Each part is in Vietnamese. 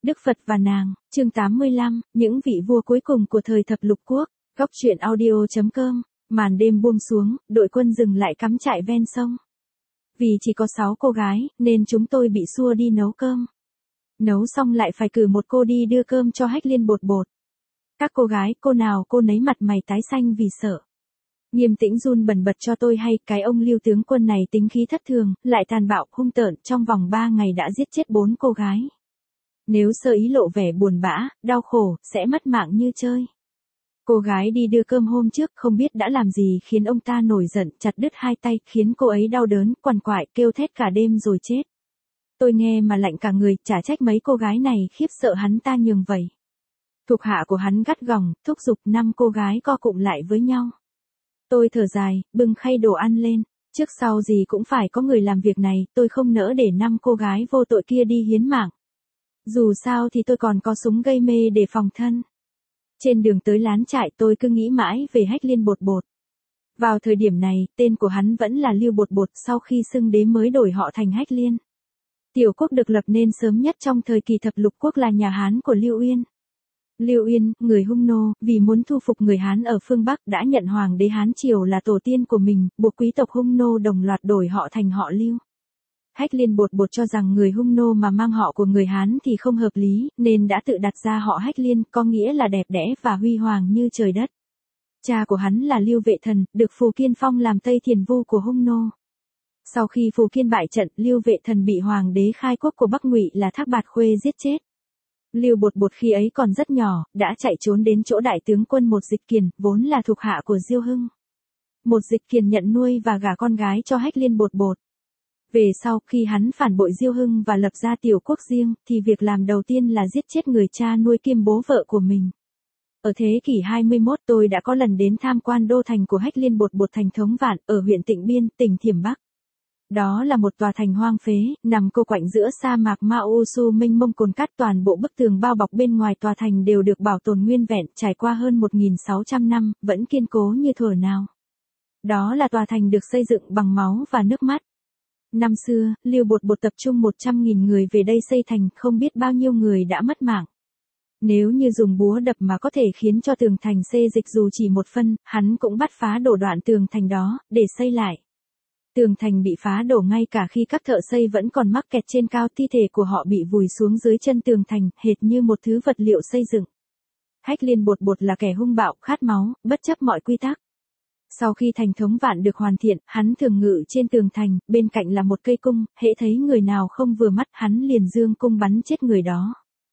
Đức Phật và nàng, chương 85, những vị vua cuối cùng của thời thập lục quốc, góc truyện audio.com, màn đêm buông xuống, đội quân dừng lại cắm trại ven sông. Vì chỉ có 6 cô gái, nên chúng tôi bị xua đi nấu cơm. Nấu xong lại phải cử một cô đi đưa cơm cho Hách Liên bột bột. Các cô gái, cô nào cô nấy mặt mày tái xanh vì sợ. Nghiêm Tĩnh run bần bật cho tôi hay, cái ông Lưu tướng quân này tính khí thất thường, lại tàn bạo, hung tợn, trong vòng 3 ngày đã giết chết 4 cô gái. Nếu sơ ý lộ vẻ buồn bã, đau khổ, sẽ mất mạng như chơi. Cô gái đi đưa cơm hôm trước không biết đã làm gì khiến ông ta nổi giận, chặt đứt 2 tay, khiến cô ấy đau đớn, quằn quại, kêu thét cả đêm rồi chết. Tôi nghe mà lạnh cả người, chả trách mấy cô gái này khiếp sợ hắn ta nhường vậy. Thuộc hạ của hắn gắt gỏng, thúc giục 5 cô gái co cụm lại với nhau. Tôi thở dài, bưng khay đồ ăn lên, trước sau gì cũng phải có người làm việc này, tôi không nỡ để 5 cô gái vô tội kia đi hiến mạng. Dù sao thì tôi còn có súng gây mê để phòng thân. Trên đường tới lán trại tôi cứ nghĩ mãi về Hách Liên bột bột. Vào thời điểm này, tên của hắn vẫn là Lưu bột bột, sau khi xưng đế mới đổi họ thành Hách Liên. Tiểu quốc được lập nên sớm nhất trong thời kỳ thập lục quốc là nhà Hán của Lưu Uyên. Lưu Uyên, người Hung nô, vì muốn thu phục người Hán ở phương Bắc đã nhận hoàng đế Hán Triều là tổ tiên của mình, buộc quý tộc Hung nô đồng loạt đổi họ thành họ Lưu. Hách Liên bột bột cho rằng người Hung nô mà mang họ của người Hán thì không hợp lý, nên đã tự đặt ra họ Hách Liên, có nghĩa là đẹp đẽ và huy hoàng như trời đất. Cha của hắn là Lưu Vệ Thần, được Phù Kiên phong làm Tây Thiền Vu của Hung nô. Sau khi Phù Kiên bại trận, Lưu Vệ Thần bị hoàng đế khai quốc của Bắc Ngụy là Thác Bạt Khuê giết chết. Lưu bột bột khi ấy còn rất nhỏ, đã chạy trốn đến chỗ đại tướng quân Một Dịch Kiền, vốn là thuộc hạ của Diêu Hưng. Một Dịch Kiền nhận nuôi và gả con gái cho Hách Liên bột bột. Về sau, khi hắn phản bội Diêu Hưng và lập ra tiểu quốc riêng, thì việc làm đầu tiên là giết chết người cha nuôi kiêm bố vợ của mình. Ở thế kỷ 21 tôi đã có lần đến tham quan đô thành của Hách Liên bột bột thành Thống Vạn, ở huyện Tịnh Biên, tỉnh Thiểm Bắc. Đó là một tòa thành hoang phế, nằm cô quạnh giữa sa mạc Mao Su mênh mông cồn cát, toàn bộ bức tường bao bọc bên ngoài tòa thành đều được bảo tồn nguyên vẹn, trải qua hơn 1.600 năm, vẫn kiên cố như thuở nào. Đó là tòa thành được xây dựng bằng máu và nước mắt. Năm xưa, Lưu bột bột tập trung 100.000 người về đây xây thành, không biết bao nhiêu người đã mất mạng. Nếu như dùng búa đập mà có thể khiến cho tường thành xê dịch dù chỉ một phân, hắn cũng bắt phá đổ đoạn tường thành đó, để xây lại. Tường thành bị phá đổ ngay cả khi các thợ xây vẫn còn mắc kẹt trên cao, thi thể của họ bị vùi xuống dưới chân tường thành, hệt như một thứ vật liệu xây dựng. Hách Liên bột bột là kẻ hung bạo, khát máu, bất chấp mọi quy tắc. Sau khi thành Thống Vạn được hoàn thiện, hắn thường ngự trên tường thành, bên cạnh là một cây cung, hễ thấy người nào không vừa mắt, hắn liền giương cung bắn chết người đó.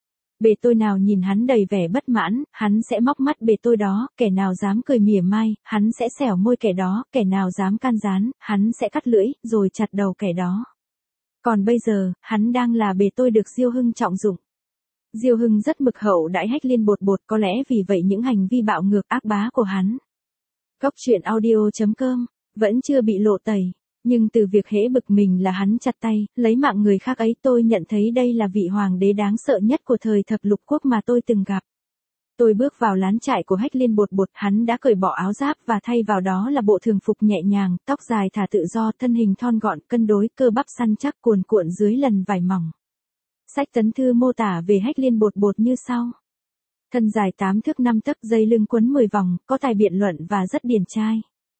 Bề tôi nào nhìn hắn đầy vẻ bất mãn, hắn sẽ móc mắt bề tôi đó, kẻ nào dám cười mỉa mai, hắn sẽ xẻo môi kẻ đó, kẻ nào dám can gián, hắn sẽ cắt lưỡi, rồi chặt đầu kẻ đó. Còn bây giờ, hắn đang là bề tôi được Diêu Hưng trọng dụng. Diêu Hưng rất mực hậu đãi Hách Liên bột bột, có lẽ vì vậy những hành vi bạo ngược ác bá của hắn. Góc truyện audio.com, vẫn chưa bị lộ tẩy. Nhưng từ việc hễ bực mình là hắn chặt tay, lấy mạng người khác ấy, tôi nhận thấy đây là vị hoàng đế đáng sợ nhất của thời thập lục quốc mà tôi từng gặp. Tôi bước vào lán trại của Hách Liên bột bột, hắn đã cởi bỏ áo giáp và thay vào đó là bộ thường phục nhẹ nhàng, tóc dài thả tự do, thân hình thon gọn, cân đối, cơ bắp săn chắc, cuồn cuộn dưới lần vải mỏng. Sách tấn thư mô tả về Hách Liên bột bột như sau. Thân dài 8 thước 5 tấc, dây lưng quấn 10 vòng, có tài biện luận và rất điển trai.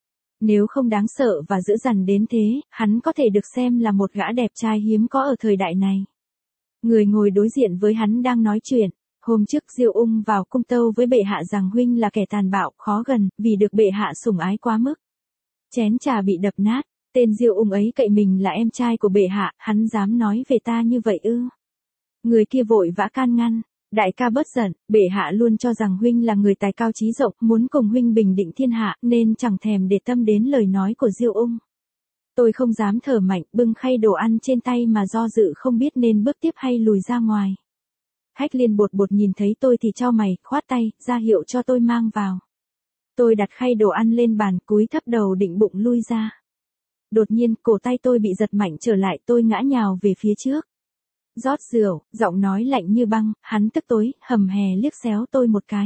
Nếu không đáng sợ và dữ dằn đến thế, hắn có thể được xem là một gã đẹp trai hiếm có ở thời đại này. Người ngồi đối diện với hắn đang nói chuyện. Hôm trước Diêu Ung vào cung tâu với bệ hạ rằng huynh là kẻ tàn bạo, khó gần, vì được bệ hạ sủng ái quá mức. Chén trà bị đập nát, tên Diêu Ung ấy cậy mình là em trai của bệ hạ, hắn dám nói về ta như vậy ư? Người kia vội vã can ngăn. Đại ca bớt giận, bệ hạ luôn cho rằng huynh là người tài cao trí rộng, muốn cùng huynh bình định thiên hạ, nên chẳng thèm để tâm đến lời nói của Diêu Ung. Tôi không dám thở mạnh, bưng khay đồ ăn trên tay mà do dự không biết nên bước tiếp hay lùi ra ngoài. Hách Liên bột bột nhìn thấy tôi thì chau mày, khoát tay, ra hiệu cho tôi mang vào. Tôi đặt khay đồ ăn lên bàn, cúi thấp đầu định bụng lui ra. Đột nhiên, cổ tay tôi bị giật mạnh trở lại, tôi ngã nhào về phía trước. Rót rượu, giọng nói lạnh như băng, hắn tức tối, hầm hè liếc xéo tôi một cái.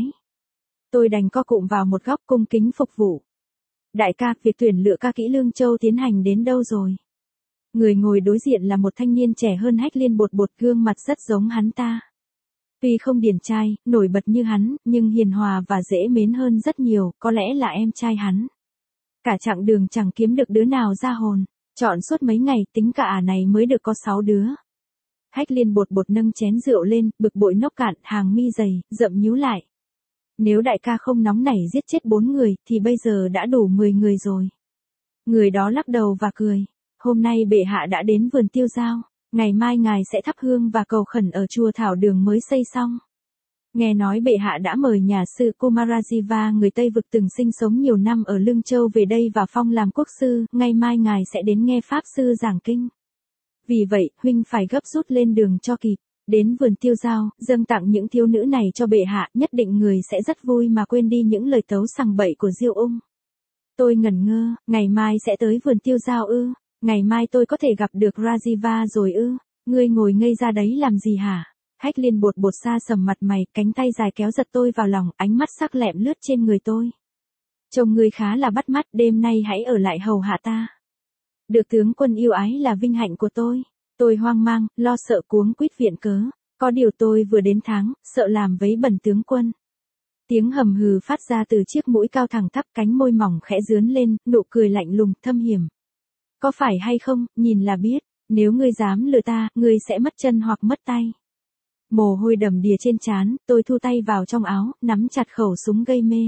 Tôi đành co cụm vào một góc cung kính phục vụ. Đại ca, việc tuyển lựa ca kỹ Lương Châu tiến hành đến đâu rồi? Người ngồi đối diện là một thanh niên trẻ hơn Hách Liên bột bột, gương mặt rất giống hắn ta. Tuy không điển trai, nổi bật như hắn, nhưng hiền hòa và dễ mến hơn rất nhiều, có lẽ là em trai hắn. Cả chặng đường chẳng kiếm được đứa nào ra hồn, chọn suốt mấy ngày tính cả này mới được có 6 đứa. Hách Liên bột bột nâng chén rượu lên, bực bội nốc cạn, hàng mi dày, rậm nhíu lại. Nếu đại ca không nóng nảy giết chết 4 người, thì bây giờ đã đủ 10 người rồi. Người đó lắc đầu và cười. Hôm nay bệ hạ đã đến vườn tiêu dao, ngày mai ngài sẽ thắp hương và cầu khẩn ở chùa Thảo Đường mới xây xong. Nghe nói bệ hạ đã mời nhà sư Kumarajiva người Tây vực từng sinh sống nhiều năm ở Lương Châu về đây và phong làm quốc sư, ngày mai ngài sẽ đến nghe pháp sư giảng kinh. Vì vậy, huynh phải gấp rút lên đường cho kịp, đến vườn tiêu dao, dâng tặng những thiếu nữ này cho bệ hạ, nhất định người sẽ rất vui mà quên đi những lời tấu sằng bậy của Diêu Ung. Tôi ngẩn ngơ, ngày mai sẽ tới vườn tiêu dao ư, ngày mai tôi có thể gặp được Rajiva rồi ư, ngươi ngồi ngây ra đấy làm gì hả? Hách Liên bột bột xa sầm mặt mày, cánh tay dài kéo giật tôi vào lòng, ánh mắt sắc lẹm lướt trên người tôi. Trông ngươi khá là bắt mắt, đêm nay hãy ở lại hầu hạ ta. Được tướng quân yêu ái là vinh hạnh của tôi. Tôi hoang mang, lo sợ cuống quýt viện cớ. Có điều tôi vừa đến tháng, sợ làm vấy bẩn tướng quân. Tiếng hầm hừ phát ra từ chiếc mũi cao thẳng tắp, cánh môi mỏng khẽ dướn lên, nụ cười lạnh lùng, thâm hiểm. Có phải hay không, nhìn là biết, nếu ngươi dám lừa ta, ngươi sẽ mất chân hoặc mất tay. Mồ hôi đầm đìa trên trán, tôi thu tay vào trong áo, nắm chặt khẩu súng gây mê.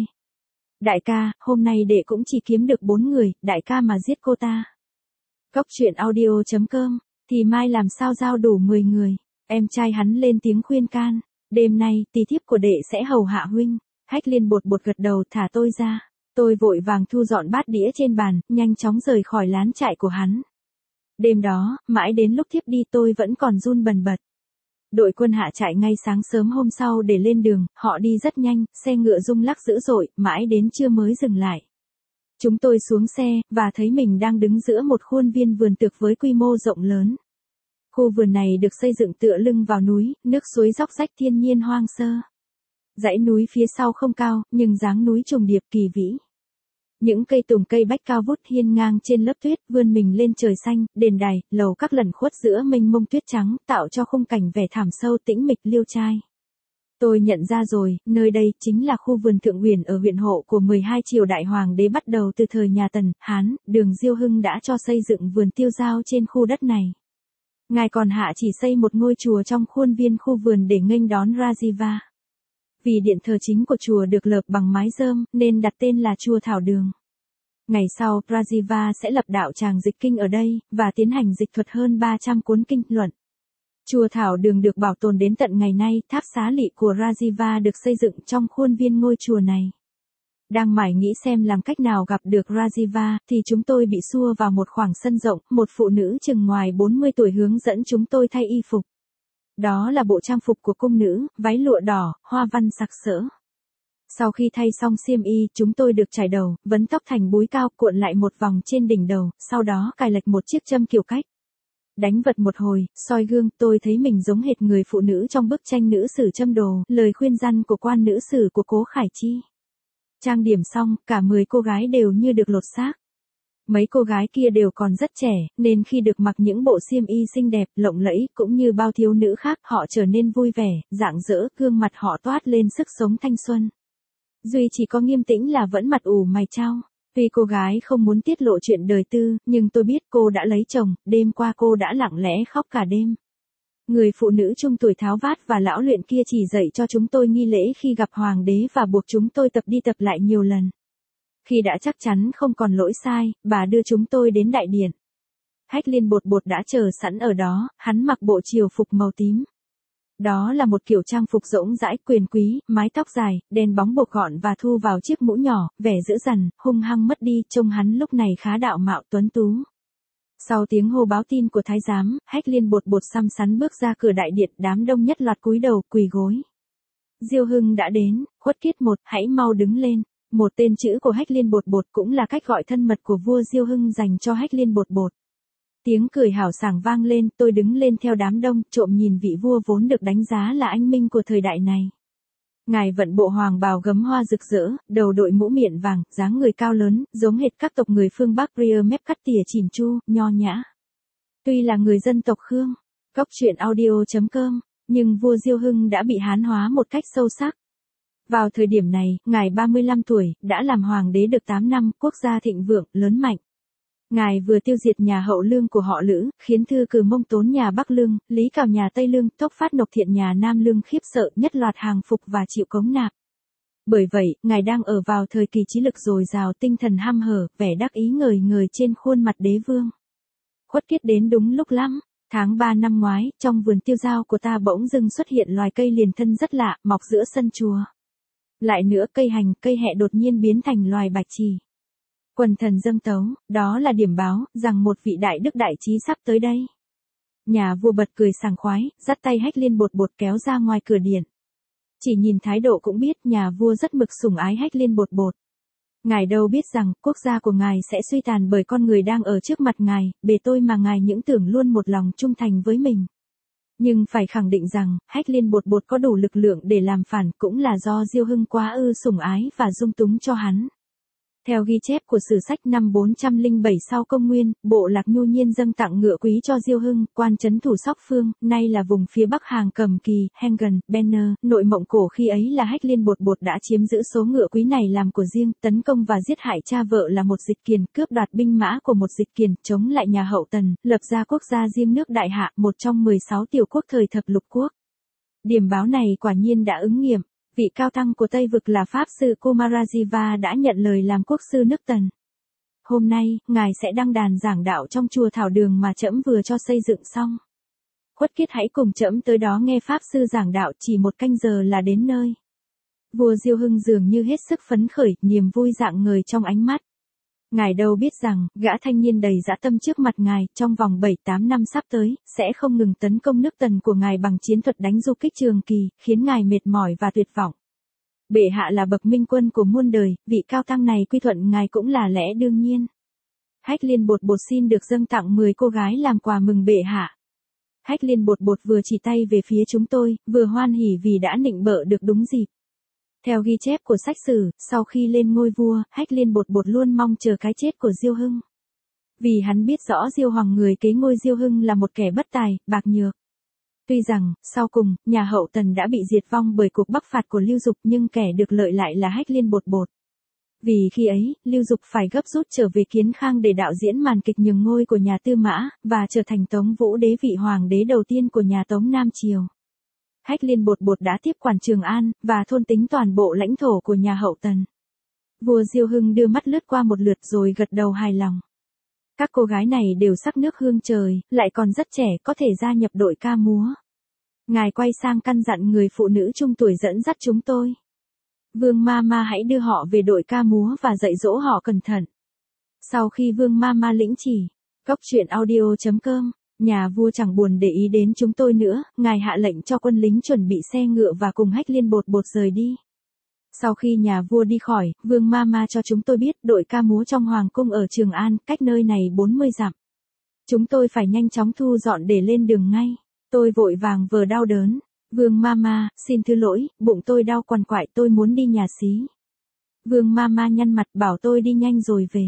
Đại ca, hôm nay đệ cũng chỉ kiếm được 4 người, đại ca mà giết cô ta. Góc truyện audio.com, thì mai làm sao giao đủ 10 người. Em trai hắn lên tiếng khuyên can. Đêm nay, tỳ thiếp của đệ sẽ hầu hạ huynh. Hách Liên bột bột gật đầu, thả tôi ra. Tôi vội vàng thu dọn bát đĩa trên bàn, nhanh chóng rời khỏi lán trại của hắn. Đêm đó, mãi đến lúc thiếp đi tôi vẫn còn run bần bật. Đội quân hạ trại ngay sáng sớm hôm sau để lên đường, họ đi rất nhanh, xe ngựa rung lắc dữ dội, mãi đến trưa mới dừng lại. Chúng tôi xuống xe, và thấy mình đang đứng giữa một khuôn viên vườn tược với quy mô rộng lớn. Khu vườn này được xây dựng tựa lưng vào núi, nước suối róc rách thiên nhiên hoang sơ. Dãy núi phía sau không cao, nhưng dáng núi trùng điệp kỳ vĩ. Những cây tùng cây bách cao vút hiên ngang trên lớp tuyết, vươn mình lên trời xanh, đền đài, lầu các lẩn khuất giữa mênh mông tuyết trắng, tạo cho khung cảnh vẻ thảm sâu tĩnh mịch liêu trai. Tôi nhận ra rồi, nơi đây chính là khu vườn Thượng Huyền ở huyện Hộ của 12 triều đại hoàng đế bắt đầu từ thời nhà Tần, Hán, Đường Diêu Hưng đã cho xây dựng vườn tiêu dao trên khu đất này. Ngài còn hạ chỉ xây một ngôi chùa trong khuôn viên khu vườn để nghênh đón Rajiva. Vì điện thờ chính của chùa được lợp bằng mái rơm, nên đặt tên là chùa Thảo Đường. Ngày sau, Rajiva sẽ lập đạo tràng dịch kinh ở đây, và tiến hành dịch thuật hơn 300 cuốn kinh luận. Chùa Thảo Đường được bảo tồn đến tận ngày nay, tháp xá lị của Rajiva được xây dựng trong khuôn viên ngôi chùa này. Đang mải nghĩ xem làm cách nào gặp được Rajiva, thì chúng tôi bị xua vào một khoảng sân rộng, một phụ nữ chừng ngoài 40 tuổi hướng dẫn chúng tôi thay y phục. Đó là bộ trang phục của cung nữ, váy lụa đỏ, hoa văn sặc sỡ. Sau khi thay xong xiêm y, chúng tôi được chải đầu, vấn tóc thành búi cao, cuộn lại một vòng trên đỉnh đầu, sau đó cài lệch một chiếc châm kiểu cách. Đánh vật một hồi, soi gương, tôi thấy mình giống hệt người phụ nữ trong bức tranh Nữ sử châm đồ, lời khuyên răn của quan nữ sử của Cố Khải Chi. Trang điểm xong, cả 10 cô gái đều như được lột xác. Mấy cô gái kia đều còn rất trẻ, nên khi được mặc những bộ xiêm y xinh đẹp, lộng lẫy, cũng như bao thiếu nữ khác, họ trở nên vui vẻ, rạng rỡ, gương mặt họ toát lên sức sống thanh xuân. Duy chỉ có Nghiêm Tĩnh là vẫn mặt ủ mày chau. Tuy cô gái không muốn tiết lộ chuyện đời tư, nhưng tôi biết cô đã lấy chồng, đêm qua cô đã lặng lẽ khóc cả đêm. Người phụ nữ trung tuổi tháo vát và lão luyện kia chỉ dạy cho chúng tôi nghi lễ khi gặp hoàng đế và buộc chúng tôi tập đi tập lại nhiều lần. Khi đã chắc chắn không còn lỗi sai, bà đưa chúng tôi đến đại điện. Hách Liên bột bột đã chờ sẵn ở đó, hắn mặc bộ triều phục màu tím. Đó là một kiểu trang phục rỗng rãi, quyền quý, mái tóc dài, đen bóng buộc gọn và thu vào chiếc mũ nhỏ, vẻ dữ dằn, hung hăng mất đi, trông hắn lúc này khá đạo mạo tuấn tú. Sau tiếng hô báo tin của thái giám, Hách Liên bột bột xăm xắn bước ra cửa đại điện, đám đông nhất loạt cúi đầu, quỳ gối. Diêu Hưng đã đến, Khuất Kiết một, hãy mau đứng lên. Một tên chữ của Hách Liên bột bột cũng là cách gọi thân mật của vua Diêu Hưng dành cho Hách Liên bột bột. Tiếng cười hào sảng vang lên, tôi đứng lên theo đám đông, trộm nhìn vị vua vốn được đánh giá là anh minh của thời đại này. Ngài vận bộ hoàng bào gấm hoa rực rỡ, đầu đội mũ miện vàng, dáng người cao lớn, giống hệt các tộc người phương Bắc, ria mép cắt tỉa chỉn chu, nho nhã. Tuy là người dân tộc Khương. Góc truyện audio.com Nhưng vua Diêu Hưng đã bị hán hóa một cách sâu sắc. Vào thời điểm này, ngài 35 tuổi, đã làm hoàng đế được 8 năm, quốc gia thịnh vượng, lớn mạnh. Ngài vừa tiêu diệt nhà Hậu Lương của họ Lữ, khiến Thư Cừ Mông Tốn nhà Bắc Lương, Lý Cào nhà Tây Lương, Tốc Phát Nộc Thiện nhà Nam Lương khiếp sợ, nhất loạt hàng phục và chịu cống nạp. Bởi vậy, ngài đang ở vào thời kỳ trí lực dồi dào, tinh thần hăm hở, vẻ đắc ý ngời ngời trên khuôn mặt đế vương. Khuất Kiết đến đúng lúc lắm. Tháng 3 năm ngoái, trong vườn tiêu dao của ta bỗng dưng xuất hiện loài cây liền thân rất lạ, mọc giữa sân chùa. Lại nữa, cây hành, cây hẹ đột nhiên biến thành loài bạch trì. Quần thần dâng tấu, đó là điểm báo, rằng một vị đại đức đại trí sắp tới đây. Nhà vua bật cười sảng khoái, dắt tay Hách Liên Bột Bột kéo ra ngoài cửa điện. Chỉ nhìn thái độ cũng biết nhà vua rất mực sủng ái Hách Liên Bột Bột. Ngài đâu biết rằng, quốc gia của ngài sẽ suy tàn bởi con người đang ở trước mặt ngài, bề tôi mà ngài những tưởng luôn một lòng trung thành với mình. Nhưng phải khẳng định rằng, Hách Liên Bột Bột có đủ lực lượng để làm phản cũng là do Diêu Hưng quá ư sủng ái và dung túng cho hắn. Theo ghi chép của sử sách năm 407 sau công nguyên, bộ lạc Nhu Nhiên dâng tặng ngựa quý cho Diêu Hưng, quan trấn thủ Sóc Phương, nay là vùng phía bắc Hàng Cầm Kỳ, Hengen, Benner, nội Mộng Cổ khi ấy là Hách Liên Bột Bột đã chiếm giữ số ngựa quý này làm của riêng, tấn công và giết hại cha vợ là một dịch kiền, cướp đoạt binh mã của một dịch kiền, chống lại nhà Hậu Tần, lập ra quốc gia riêng nước Đại Hạ, một trong 16 tiểu quốc thời thập lục quốc. Điểm báo này quả nhiên đã ứng nghiệm. Vị cao tăng của Tây Vực là Pháp sư Kumarajiva đã nhận lời làm quốc sư nước Tần. Hôm nay, ngài sẽ đăng đàn giảng đạo trong chùa Thảo Đường mà trẫm vừa cho xây dựng xong. Khuất Kiết hãy cùng trẫm tới đó nghe Pháp sư giảng đạo, chỉ 1 canh giờ là đến nơi. Vua Diêu Hưng dường như hết sức phấn khởi, niềm vui rạng ngời trong ánh mắt. Ngài đâu biết rằng, gã thanh niên đầy dã tâm trước mặt ngài, trong vòng 7-8 năm sắp tới, sẽ không ngừng tấn công nước Tần của ngài bằng chiến thuật đánh du kích trường kỳ, khiến ngài mệt mỏi và tuyệt vọng. Bệ hạ là bậc minh quân của muôn đời, vị cao tăng này quy thuận ngài cũng là lẽ đương nhiên. Hách Liên Bột Bột xin được dâng tặng 10 cô gái làm quà mừng bệ hạ. Hách Liên Bột Bột vừa chỉ tay về phía chúng tôi, vừa hoan hỉ vì đã nịnh bợ được đúng dịp. Theo ghi chép của sách sử, sau khi lên ngôi vua, Hách Liên Bột Bột luôn mong chờ cái chết của Diêu Hưng. Vì hắn biết rõ Diêu Hoàng người kế ngôi Diêu Hưng là một kẻ bất tài, bạc nhược. Tuy rằng, sau cùng, nhà Hậu Tần đã bị diệt vong bởi cuộc bắc phạt của Lưu Dục nhưng kẻ được lợi lại là Hách Liên Bột Bột. Vì khi ấy, Lưu Dục phải gấp rút trở về Kiến Khang để đạo diễn màn kịch nhường ngôi của nhà Tư Mã, và trở thành Tống Vũ Đế vị hoàng đế đầu tiên của nhà Tống Nam Triều. Hách Liên Bột Bột đã tiếp quản Trường An, và thôn tính toàn bộ lãnh thổ của nhà Hậu Tần. Vua Diêu Hưng đưa mắt lướt qua một lượt rồi gật đầu hài lòng. Các cô gái này đều sắc nước hương trời, lại còn rất trẻ, có thể gia nhập đội ca múa. Ngài quay sang căn dặn người phụ nữ trung tuổi dẫn dắt chúng tôi. Vương Mama hãy đưa họ về đội ca múa và dạy dỗ họ cẩn thận. Sau khi Vương Mama lĩnh chỉ, Cốc truyện audio.com, nhà vua chẳng buồn để ý đến chúng tôi nữa, ngài hạ lệnh cho quân lính chuẩn bị xe ngựa và cùng Hách Liên Bột Bột rời đi. Sau khi nhà vua đi khỏi, Vương Mama cho chúng tôi biết đội ca múa trong Hoàng cung ở Trường An, cách nơi này 40 dặm. Chúng tôi phải nhanh chóng thu dọn để lên đường ngay. Tôi vội vàng vờ đau đớn. Vương Mama, xin thứ lỗi, bụng tôi đau quằn quại, tôi muốn đi nhà xí. Vương Mama nhăn mặt bảo tôi đi nhanh rồi về.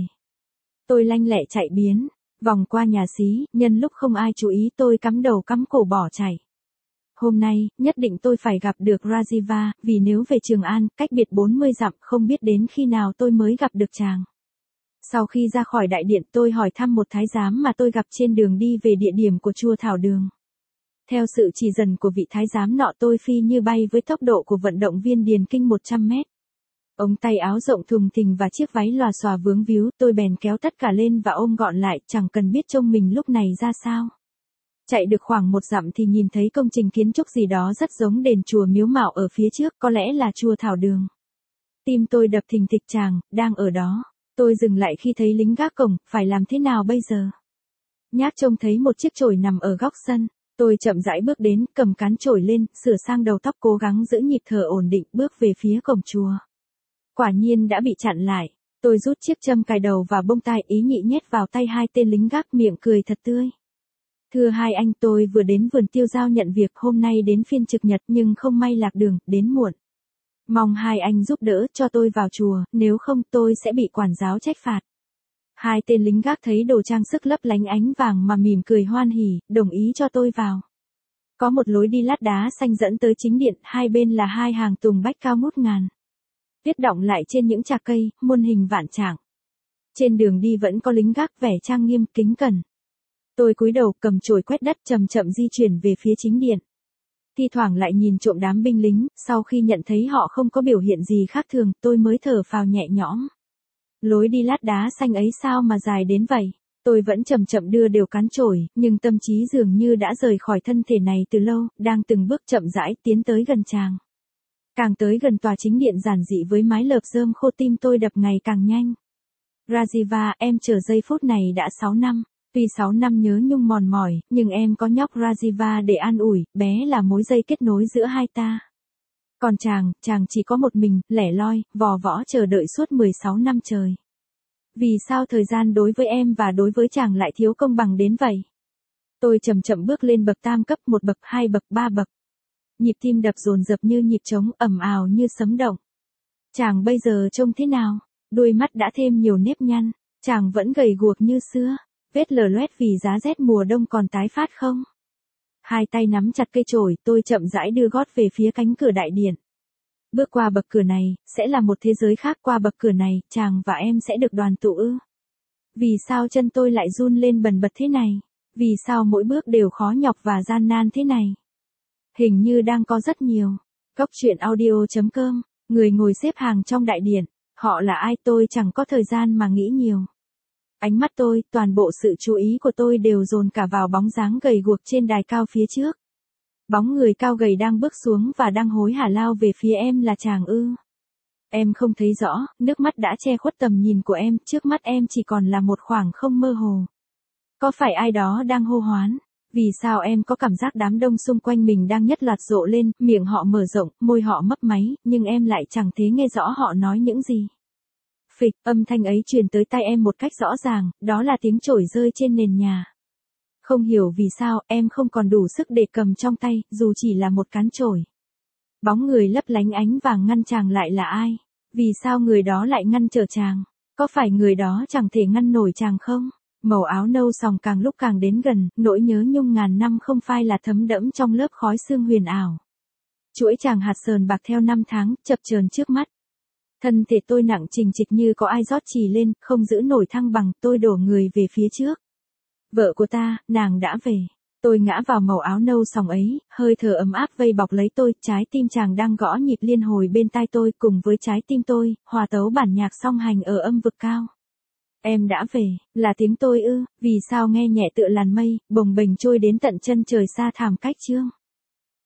Tôi lanh lẹ chạy biến, vòng qua nhà xí, nhân lúc không ai chú ý tôi cắm đầu cắm cổ bỏ chạy. Hôm nay, nhất định tôi phải gặp được Rajiva, vì nếu về Trường An, cách biệt 40 dặm, không biết đến khi nào tôi mới gặp được chàng. Sau khi ra khỏi đại điện, tôi hỏi thăm một thái giám mà tôi gặp trên đường đi về địa điểm của chùa Thảo Đường. Theo sự chỉ dần của vị thái giám nọ, tôi phi như bay với tốc độ của vận động viên điền kinh 100 mét. Ống tay áo rộng thùng thình và chiếc váy lòa xòa vướng víu, tôi bèn kéo tất cả lên và ôm gọn lại, chẳng cần biết trông mình lúc này ra sao. Chạy được khoảng 1 dặm thì nhìn thấy công trình kiến trúc gì đó rất giống đền chùa Miếu Mạo ở phía trước, có lẽ là chùa Thảo Đường. Tim tôi đập thình thịch, chàng đang ở đó. Tôi dừng lại khi thấy lính gác cổng, phải làm thế nào bây giờ? Nhác trông thấy một chiếc chổi nằm ở góc sân. Tôi chậm rãi bước đến, cầm cán chổi lên, sửa sang đầu tóc, cố gắng giữ nhịp thở ổn định, bước về phía cổng chùa. Quả nhiên đã bị chặn lại. Tôi rút chiếc châm cài đầu và bông tai, ý nhị nhét vào tay hai tên lính gác, miệng cười thật tươi. Thưa hai anh, tôi vừa đến vườn tiêu giao nhận việc, hôm nay đến phiên trực nhật nhưng không may lạc đường, đến muộn. Mong hai anh giúp đỡ cho tôi vào chùa, nếu không tôi sẽ bị quản giáo trách phạt. Hai tên lính gác thấy đồ trang sức lấp lánh ánh vàng mà mỉm cười hoan hỉ, đồng ý cho tôi vào. Có một lối đi lát đá xanh dẫn tới chính điện, hai bên là hai hàng tùng bách cao ngút ngàn. Tuyết đọng lại trên những chạc cây, muôn hình vạn trạng. Trên đường đi vẫn có lính gác vẻ trang nghiêm kính cẩn. Tôi cúi đầu cầm chổi quét đất chậm chậm di chuyển về phía chính điện. Thi thoảng lại nhìn trộm đám binh lính, sau khi nhận thấy họ không có biểu hiện gì khác thường, tôi mới thở phào nhẹ nhõm. Lối đi lát đá xanh ấy sao mà dài đến vậy? Tôi vẫn chậm chậm đưa đều cán chổi, nhưng tâm trí dường như đã rời khỏi thân thể này từ lâu, đang từng bước chậm rãi tiến tới gần chàng. Càng tới gần tòa chính điện giản dị với mái lợp rơm khô, tim tôi đập ngày càng nhanh. Rajiva, em chờ giây phút này đã 6 năm. Tuy 6 năm nhớ nhung mòn mỏi, nhưng em có nhóc Rajiva để an ủi, bé là mối dây kết nối giữa hai ta. Còn chàng chỉ có một mình, lẻ loi, vò võ chờ đợi suốt 16 năm trời. Vì sao thời gian đối với em và đối với chàng lại thiếu công bằng đến vậy? Tôi chậm chậm bước lên bậc tam cấp, 1 bậc, 2 bậc, 3 bậc. Nhịp tim đập dồn dập như nhịp trống, ầm ào như sấm động. Chàng bây giờ trông thế nào? Đuôi mắt đã thêm nhiều nếp nhăn, chàng vẫn gầy guộc như xưa, vết lở loét vì giá rét mùa đông còn tái phát không? Hai tay nắm chặt cây chổi, tôi chậm rãi đưa gót về phía cánh cửa đại điện. Bước qua bậc cửa này, sẽ là một thế giới khác, qua bậc cửa này, chàng và em sẽ được đoàn tụ ư? Vì sao chân tôi lại run lên bần bật thế này? Vì sao mỗi bước đều khó nhọc và gian nan thế này? Hình như đang có rất nhiều. Cốc truyện audio.com, người ngồi xếp hàng trong đại điện, họ là ai tôi chẳng có thời gian mà nghĩ nhiều. Ánh mắt tôi, toàn bộ sự chú ý của tôi đều dồn cả vào bóng dáng gầy guộc trên đài cao phía trước. Bóng người cao gầy đang bước xuống và đang hối hả lao về phía em, là chàng ư? Em không thấy rõ, nước mắt đã che khuất tầm nhìn của em, trước mắt em chỉ còn là một khoảng không mơ hồ. Có phải ai đó đang hô hoán? Vì sao em có cảm giác đám đông xung quanh mình đang nhất loạt rộ lên, miệng họ mở rộng, môi họ mấp máy, nhưng em lại chẳng thể nghe rõ họ nói những gì. Phịch, âm thanh ấy truyền tới tai em một cách rõ ràng, đó là tiếng chổi rơi trên nền nhà. Không hiểu vì sao, em không còn đủ sức để cầm trong tay, dù chỉ là một cán chổi. Bóng người lấp lánh ánh vàng ngăn chàng lại là ai? Vì sao người đó lại ngăn trở chàng? Có phải người đó chẳng thể ngăn nổi chàng không? Màu áo nâu sòng càng lúc càng đến gần, nỗi nhớ nhung ngàn năm không phai là thấm đẫm trong lớp khói sương huyền ảo. Chuỗi chàng hạt sờn bạc theo năm tháng, chập chờn trước mắt. Thân thể tôi nặng trịch trịch như có ai rót chì lên, không giữ nổi thăng bằng, tôi đổ người về phía trước. Vợ của ta, nàng đã về. Tôi ngã vào màu áo nâu sòng ấy, hơi thở ấm áp vây bọc lấy tôi, trái tim chàng đang gõ nhịp liên hồi bên tai tôi, cùng với trái tim tôi, hòa tấu bản nhạc song hành ở âm vực cao. Em đã về, là tiếng tôi ư? Vì sao nghe nhẹ tựa làn mây, bồng bềnh trôi đến tận chân trời xa thẳm cách chương.